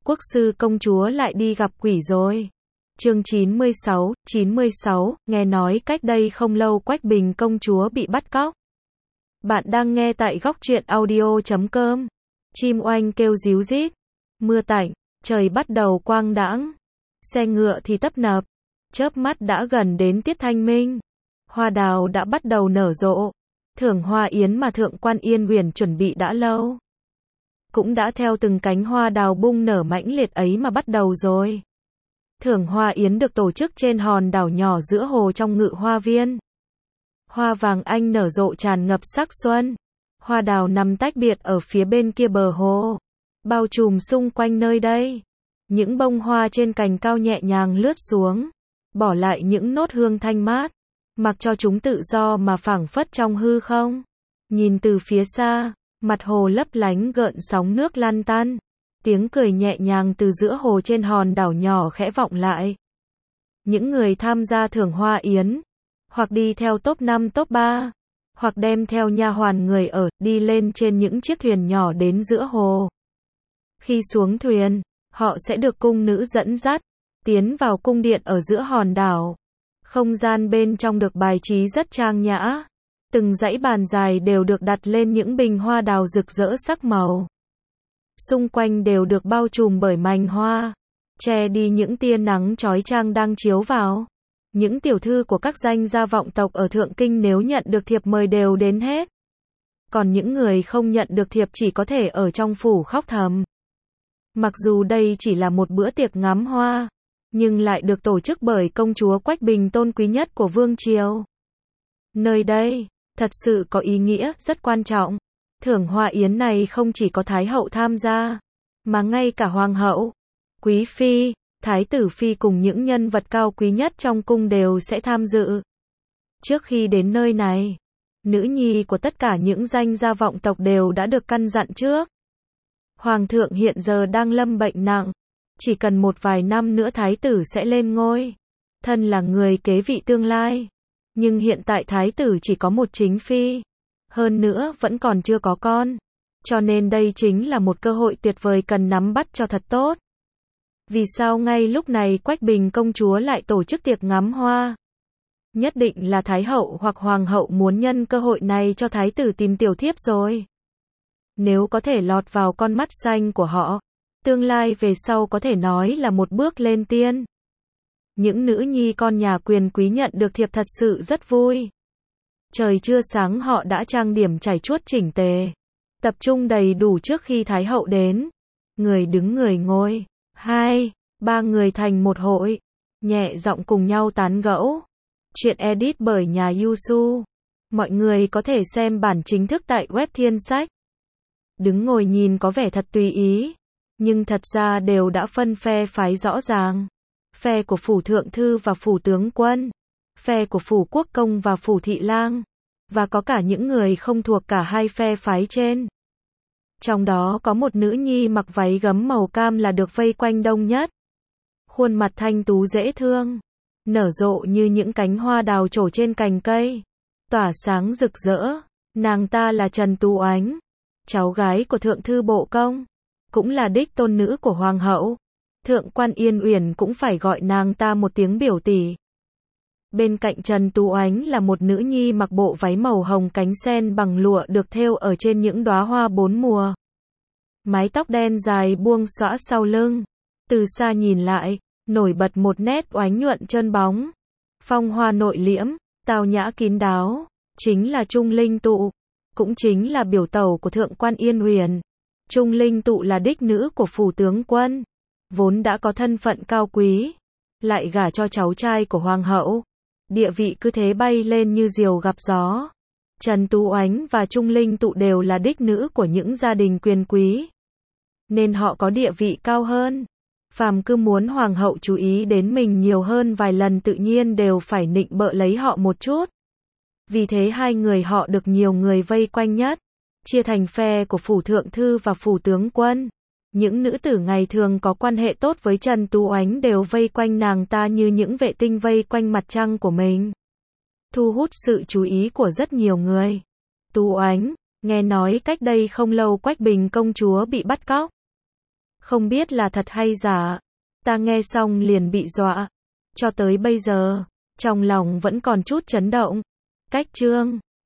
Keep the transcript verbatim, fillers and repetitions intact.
Quốc sư công chúa lại đi gặp quỷ rồi. Chương chín mươi sáu, chín mươi sáu, nghe nói cách đây không lâu Quách Bình công chúa bị bắt cóc. Bạn đang nghe tại góc truyện audio chấm com. Chim oanh kêu ríu rít, mưa tạnh, trời bắt đầu quang đãng, xe ngựa thì tấp nập, chớp mắt đã gần đến tiết thanh minh. Hoa đào đã bắt đầu nở rộ, thưởng hoa yến mà Thượng quan Yên Uyển chuẩn bị đã lâu, cũng đã theo từng cánh hoa đào bung nở mãnh liệt ấy mà bắt đầu rồi. Thưởng hoa yến được tổ chức trên hòn đảo nhỏ giữa hồ trong Ngự Hoa Viên. Hoa vàng anh nở rộ tràn ngập sắc xuân. Hoa đào nằm tách biệt ở phía bên kia bờ hồ, bao trùm xung quanh nơi đây. Những bông hoa trên cành cao nhẹ nhàng lướt xuống, bỏ lại những nốt hương thanh mát, mặc cho chúng tự do mà phảng phất trong hư không. Nhìn từ phía xa, mặt hồ lấp lánh gợn sóng nước lăn tăn. Tiếng cười nhẹ nhàng từ giữa hồ trên hòn đảo nhỏ khẽ vọng lại. Những người tham gia thưởng hoa yến, hoặc đi theo top năm top ba, hoặc đem theo nha hoàn người ở, đi lên trên những chiếc thuyền nhỏ đến giữa hồ. Khi xuống thuyền, họ sẽ được cung nữ dẫn dắt, tiến vào cung điện ở giữa hòn đảo. Không gian bên trong được bài trí rất trang nhã. Từng dãy bàn dài đều được đặt lên những bình hoa đào rực rỡ sắc màu. Xung quanh đều được bao trùm bởi mành hoa, che đi những tia nắng chói chang đang chiếu vào. Những tiểu thư của các danh gia vọng tộc ở Thượng Kinh nếu nhận được thiệp mời đều đến hết. Còn những người không nhận được thiệp chỉ có thể ở trong phủ khóc thầm. Mặc dù đây chỉ là một bữa tiệc ngắm hoa, nhưng lại được tổ chức bởi công chúa Quách Bình tôn quý nhất của Vương Triều. Nơi đây, thật sự có ý nghĩa rất quan trọng. Thưởng hoa yến này không chỉ có Thái hậu tham gia, mà ngay cả Hoàng hậu, Quý phi, Thái tử phi cùng những nhân vật cao quý nhất trong cung đều sẽ tham dự. Trước khi đến nơi này, nữ nhi của tất cả những danh gia vọng tộc đều đã được căn dặn trước. Hoàng thượng hiện giờ đang lâm bệnh nặng, chỉ cần một vài năm nữa Thái tử sẽ lên ngôi, thân là người kế vị tương lai. Nhưng hiện tại Thái tử chỉ có một chính phi, hơn nữa vẫn còn chưa có con, cho nên đây chính là một cơ hội tuyệt vời cần nắm bắt cho thật tốt. Vì sao ngay lúc này Quách Bình công chúa lại tổ chức tiệc ngắm hoa? Nhất định là Thái hậu hoặc Hoàng hậu muốn nhân cơ hội này cho Thái tử tìm tiểu thiếp rồi. Nếu có thể lọt vào con mắt xanh của họ, tương lai về sau có thể nói là một bước lên tiên. Những nữ nhi con nhà quyền quý nhận được thiệp thật sự rất vui. Trời chưa sáng họ đã trang điểm chải chuốt chỉnh tề, tập trung đầy đủ trước khi Thái hậu đến. Người đứng người ngồi, hai, ba người thành một hội, nhẹ giọng cùng nhau tán gẫu. Chuyện edit bởi nhà Yusu. Mọi người có thể xem bản chính thức tại web Thiên Sách. Đứng ngồi nhìn có vẻ thật tùy ý, nhưng thật ra đều đã phân phe phái rõ ràng. Phe của phủ thượng thư và phủ tướng quân, phe của phủ quốc công và phủ thị lang, và có cả những người không thuộc cả hai phe phái trên. Trong đó có một nữ nhi mặc váy gấm màu cam là được vây quanh đông nhất. Khuôn mặt thanh tú dễ thương, nở rộ như những cánh hoa đào trổ trên cành cây, tỏa sáng rực rỡ. Nàng ta là Trần Tú Oánh, cháu gái của thượng thư bộ công, cũng là đích tôn nữ của Hoàng hậu. Thượng quan Yên Uyển cũng phải gọi nàng ta một tiếng biểu tỷ. Bên cạnh Trần Tú Oánh là một nữ nhi mặc bộ váy màu hồng cánh sen bằng lụa được thêu ở trên những đóa hoa bốn mùa. Mái tóc đen dài buông xõa sau lưng. Từ xa nhìn lại, nổi bật một nét oánh nhuận trơn bóng. Phong hoa nội liễm, tao nhã kín đáo, chính là Trung Linh Tụ, cũng chính là biểu tẩu của Thượng quan Yên Uyển. Trung Linh Tụ là đích nữ của phủ tướng quân, vốn đã có thân phận cao quý, lại gả cho cháu trai của Hoàng hậu. Địa vị cứ thế bay lên như diều gặp gió. Trần Tú Oánh và Trung Linh Tụ đều là đích nữ của những gia đình quyền quý, nên họ có địa vị cao hơn. Phàm cứ muốn Hoàng hậu chú ý đến mình nhiều hơn vài lần tự nhiên đều phải nịnh bợ lấy họ một chút. Vì thế hai người họ được nhiều người vây quanh nhất, chia thành phe của phủ thượng thư và phủ tướng quân. Những nữ tử ngày thường có quan hệ tốt với Trần Tú Oánh đều vây quanh nàng ta như những vệ tinh vây quanh mặt trăng của mình, thu hút sự chú ý của rất nhiều người. Tú Oánh, nghe nói cách đây không lâu Quách Bình công chúa bị bắt cóc. Không biết là thật hay giả. Ta nghe xong liền bị dọa. Cho tới bây giờ, trong lòng vẫn còn chút chấn động. Cách chương